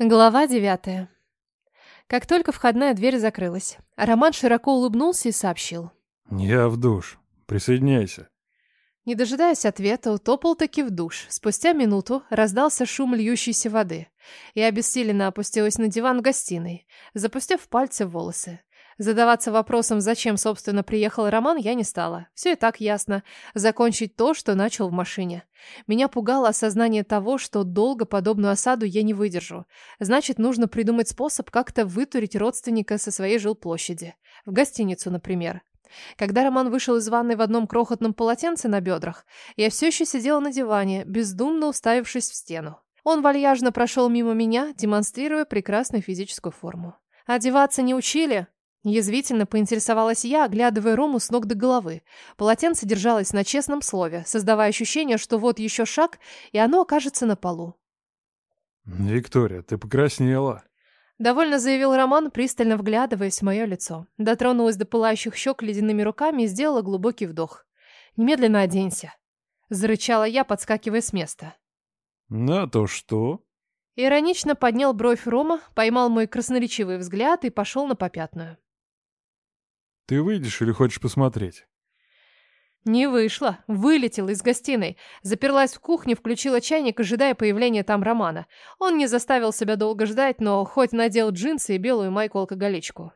Глава 9. Как только входная дверь закрылась, Роман широко улыбнулся и сообщил. Я в душ. Присоединяйся. Не дожидаясь ответа, утопал таки в душ. Спустя минуту раздался шум льющейся воды. Я обессиленно опустилась на диван в гостиной, запустив пальцы в волосы. Задаваться вопросом, зачем, собственно, приехал Роман, я не стала. Все и так ясно. Закончить то, что начал в машине. Меня пугало осознание того, что долго подобную осаду я не выдержу. Значит, нужно придумать способ как-то вытурить родственника со своей жилплощади. В гостиницу, например. Когда Роман вышел из ванной в одном крохотном полотенце на бедрах, я все еще сидела на диване, бездумно уставившись в стену. Он вальяжно прошел мимо меня, демонстрируя прекрасную физическую форму. «Одеваться не учили?» Язвительно поинтересовалась я, оглядывая Рому с ног до головы. Полотенце держалось на честном слове, создавая ощущение, что вот еще шаг, и оно окажется на полу. Виктория, ты покраснела. Довольно заявил Роман, пристально вглядываясь в мое лицо. Дотронулась до пылающих щек ледяными руками и сделала глубокий вдох. «Немедленно оденься», — зарычала я, подскакивая с места. На то что? Иронично поднял бровь Рома, поймал мой красноречивый взгляд и пошел на попятную. Ты выйдешь или хочешь посмотреть? Не вышло. Вылетела из гостиной. Заперлась в кухне, включила чайник, ожидая появления там Романа. Он не заставил себя долго ждать, но хоть надел джинсы и белую майку-алкоголичку.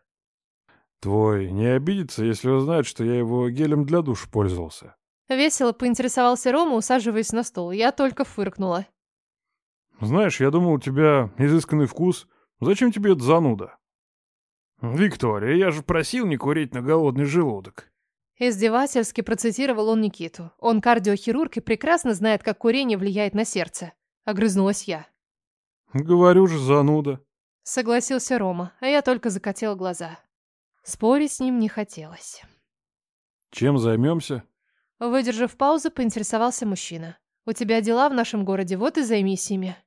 Твой не обидится, если узнает, что я его гелем для душа пользовался. Весело поинтересовался Рома, усаживаясь на стол. Я только фыркнула. Знаешь, я думал, у тебя изысканный вкус. Зачем тебе это зануда? Виктория, я же просил не курить на голодный желудок. Издевательски процитировал он Никиту. Он кардиохирург и прекрасно знает, как курение влияет на сердце. Огрызнулась я. Говорю же, зануда. Согласился Рома, а я только закатила глаза. Спорить с ним не хотелось. Чем займемся? Выдержав паузу, поинтересовался мужчина. «У тебя дела в нашем городе, вот и займись ими».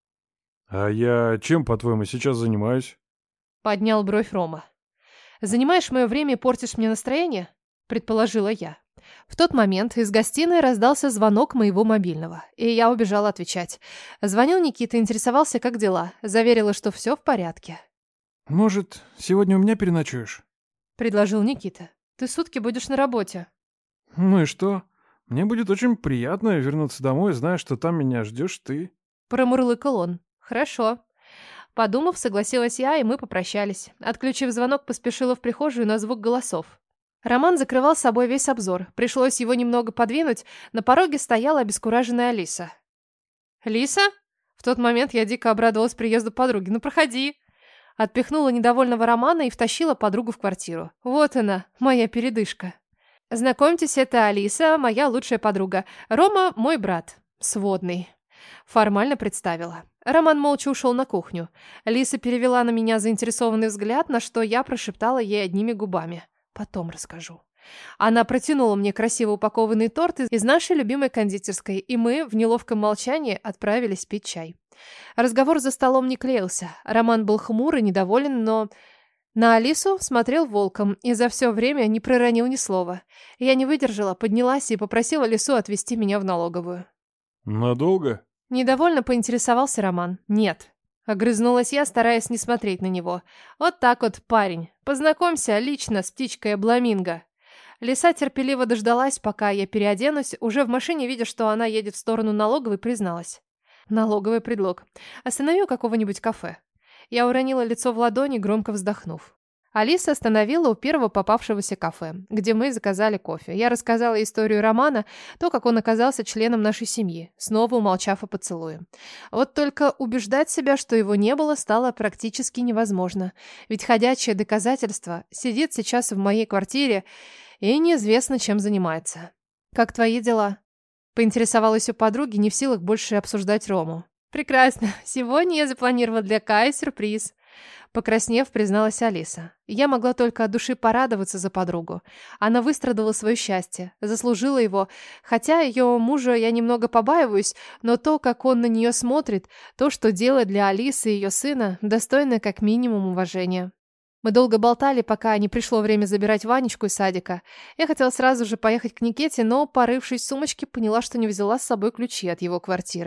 А я чем, по-твоему, сейчас занимаюсь? Поднял бровь Рома. «Занимаешь мое время и портишь мне настроение?» Предположила я. В тот момент из гостиной раздался звонок моего мобильного, и я убежала отвечать. Звонил Никита, интересовался, как дела. Заверила, что все в порядке. Может, сегодня у меня переночуешь? Предложил Никита. «Ты сутки будешь на работе». Ну и что? Мне будет очень приятно вернуться домой, зная, что там меня ждешь ты. Промурлыкал он. «Хорошо». Подумав, согласилась я, и мы попрощались. Отключив звонок, поспешила в прихожую на звук голосов. Роман закрывал собой весь обзор. Пришлось его немного подвинуть. На пороге стояла обескураженная Алиса. «Лиса?» В тот момент я дико обрадовалась приезду подруги. «Ну, проходи!» Отпихнула недовольного Романа и втащила подругу в квартиру. Вот она, моя передышка. «Знакомьтесь, это Алиса, моя лучшая подруга. Рома – мой брат. Сводный». Формально представила. Роман молча ушел на кухню. Лиса перевела на меня заинтересованный взгляд, на что я прошептала ей одними губами. Потом расскажу. Она протянула мне красиво упакованный торт из нашей любимой кондитерской, и мы в неловком молчании отправились пить чай. Разговор за столом не клеился. Роман был хмур и недоволен, но на Алису смотрел волком и за все время не проронил ни слова. Я не выдержала, поднялась и попросила Лису отвезти меня в налоговую. Надолго? Недовольно поинтересовался Роман. Нет. Огрызнулась я, стараясь не смотреть на него. Вот так вот, парень. Познакомься лично с птичкой Обламинго. Лиса терпеливо дождалась, пока я переоденусь. Уже в машине, видя, что она едет в сторону налоговой, призналась. Налоговый предлог. Останови у какого-нибудь кафе. Я уронила лицо в ладони, громко вздохнув. Алиса остановила у первого попавшегося кафе, где мы заказали кофе. Я рассказала историю Романа, то, как он оказался членом нашей семьи, снова умолчав о поцелуе. Вот только убеждать себя, что его не было, стало практически невозможно. Ведь ходячее доказательство сидит сейчас в моей квартире и неизвестно, чем занимается. «Как твои дела?» Поинтересовалась у подруги, не в силах больше обсуждать Рому. «Прекрасно. Сегодня я запланировала для Каи сюрприз». Покраснев, призналась Алиса. Я могла только от души порадоваться за подругу. Она выстрадала свое счастье, заслужила его. Хотя ее мужа я немного побаиваюсь, но то, как он на нее смотрит, то, что делает для Алисы и ее сына, достойно как минимум уважения. Мы долго болтали, пока не пришло время забирать Ванечку из садика. Я хотела сразу же поехать к Никите, но, порывшись в сумочке, поняла, что не взяла с собой ключи от его квартиры.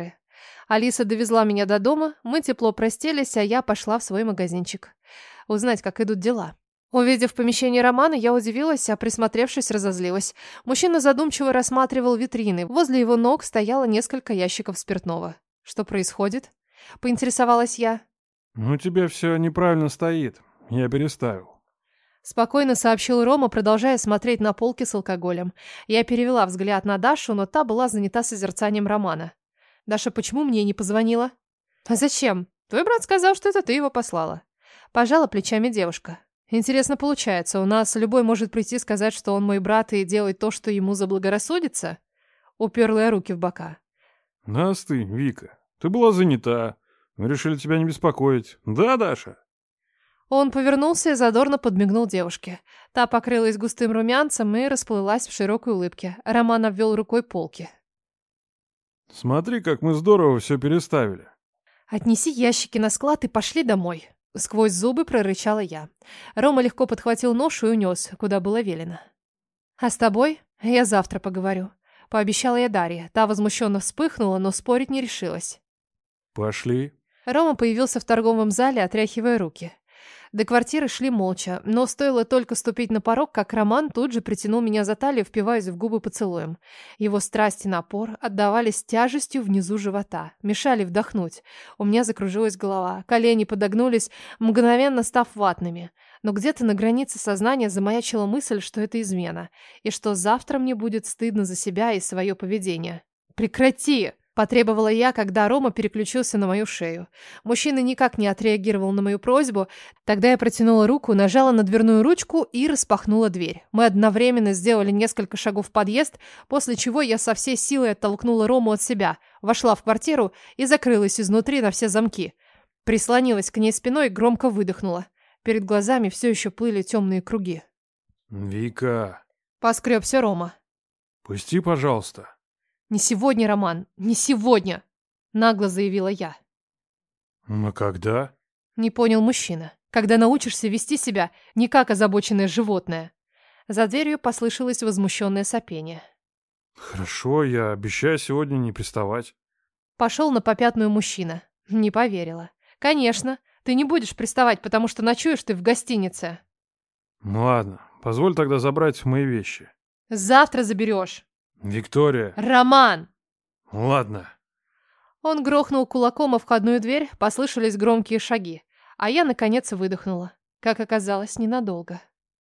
Алиса довезла меня до дома, мы тепло простились, а я пошла в свой магазинчик. Узнать, как идут дела. Увидев помещение Романа, я удивилась, а присмотревшись, разозлилась. Мужчина задумчиво рассматривал витрины. Возле его ног стояло несколько ящиков спиртного. Что происходит? Поинтересовалась я. У тебя все неправильно стоит. Я переставил. Спокойно сообщил Рома, продолжая смотреть на полки с алкоголем. Я перевела взгляд на Дашу, но та была занята созерцанием Романа. «Даша, почему мне не позвонила?» «А зачем? Твой брат сказал, что это ты его послала». Пожала плечами девушка. «Интересно получается, у нас любой может прийти и сказать, что он мой брат и делать то, что ему заблагорассудится?» Уперла я руки в бока. Да остынь, Вика. Ты была занята. Мы решили тебя не беспокоить. Да, Даша?» Он повернулся и задорно подмигнул девушке. Та покрылась густым румянцем и расплылась в широкой улыбке. Роман обвел рукой полки. «Смотри, как мы здорово все переставили». «Отнеси ящики на склад и пошли домой», — сквозь зубы прорычала я. Рома легко подхватил ношу и унес, куда было велено. «А с тобой я завтра поговорю», — пообещала я Дарье. Та возмущенно вспыхнула, но спорить не решилась. «Пошли». Рома появился в торговом зале, отряхивая руки. До квартиры шли молча, но стоило только ступить на порог, как Роман тут же притянул меня за талию, впиваясь в губы поцелуем. Его страсть и напор отдавались тяжестью внизу живота, мешали вдохнуть. У меня закружилась голова, колени подогнулись, мгновенно став ватными. Но где-то на границе сознания замаячила мысль, что это измена, и что завтра мне будет стыдно за себя и свое поведение. «Прекрати!» Потребовала я, когда Рома переключился на мою шею. Мужчина никак не отреагировал на мою просьбу. Тогда я протянула руку, нажала на дверную ручку и распахнула дверь. Мы одновременно сделали несколько шагов в подъезд, после чего я со всей силой оттолкнула Рому от себя, вошла в квартиру и закрылась изнутри на все замки. Прислонилась к ней спиной и громко выдохнула. Перед глазами все еще плыли темные круги. «Вика...» Поскребся Рома. «Пусти, пожалуйста». «Не сегодня, Роман, не сегодня!» Нагло заявила я. «А когда?» Не понял мужчина. «Когда научишься вести себя не как озабоченное животное». За дверью послышалось возмущенное сопение. «Хорошо, я обещаю сегодня не приставать». Пошел на попятную мужчина. Не поверила. «Конечно, ты не будешь приставать, потому что ночуешь ты в гостинице». Ну ладно, позволь тогда забрать мои вещи. «Завтра заберешь». «Виктория...» «Роман!» «Ладно». Он грохнул кулаком о входную дверь, послышались громкие шаги, а я, наконец, выдохнула. Как оказалось, ненадолго.